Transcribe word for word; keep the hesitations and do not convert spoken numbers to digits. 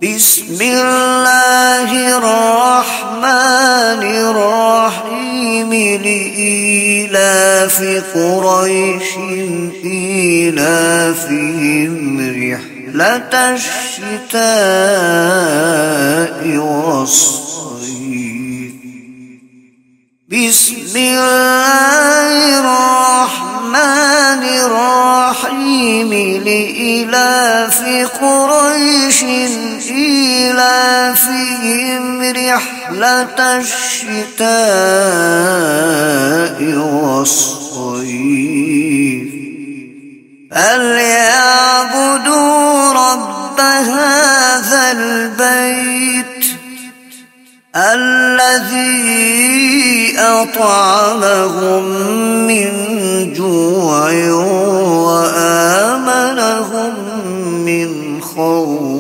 بسم الله الرحمن الرحيم لإيلاف قريش إيلافهم رحلة الشتاء والصيف. بسم الله الرحمن الرحيم لإيلاف قريش إيلافهم رحلة الشتاء والصيف. فليعبدوا رب هذا البيت الذي أطعمهم من جوع وآمنهم من خوف.